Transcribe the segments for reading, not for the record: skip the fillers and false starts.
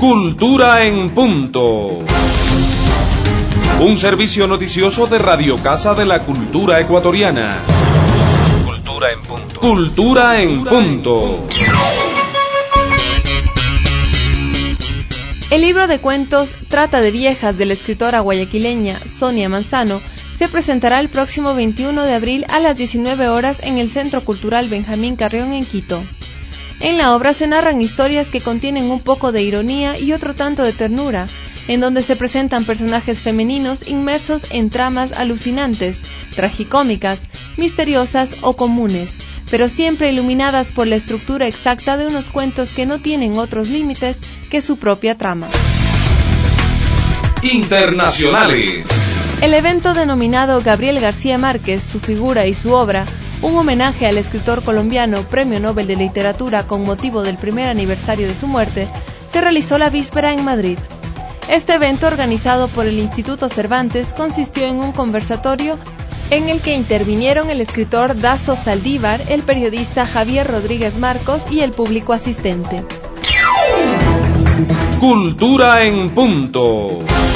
Cultura en Punto. Un servicio noticioso de Radio Casa de la Cultura Ecuatoriana. Cultura en Punto. Cultura en Punto. El libro de cuentos Trata de viejas de la escritora guayaquileña Sonia Manzano se presentará el próximo 21 de abril a las 19 horas en el Centro Cultural Benjamín Carrión en Quito. En la obra se narran historias que contienen un poco de ironía y otro tanto de ternura, en donde se presentan personajes femeninos inmersos en tramas alucinantes, tragicómicas, misteriosas o comunes, pero siempre iluminadas por la estructura exacta de unos cuentos que no tienen otros límites que su propia trama. Internacionales. El evento denominado Gabriel García Márquez, su figura y su obra, un homenaje al escritor colombiano Premio Nobel de Literatura con motivo del primer aniversario de su muerte, se realizó la víspera en Madrid. Este evento, organizado por el Instituto Cervantes, consistió en un conversatorio en el que intervinieron el escritor Dazo Saldívar, el periodista Javier Rodríguez Marcos y el público asistente. Cultura en Punto.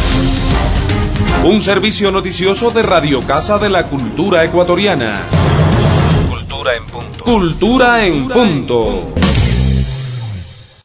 Un servicio noticioso de Radio Casa de la Cultura Ecuatoriana. Cultura en Punto. Cultura en Punto.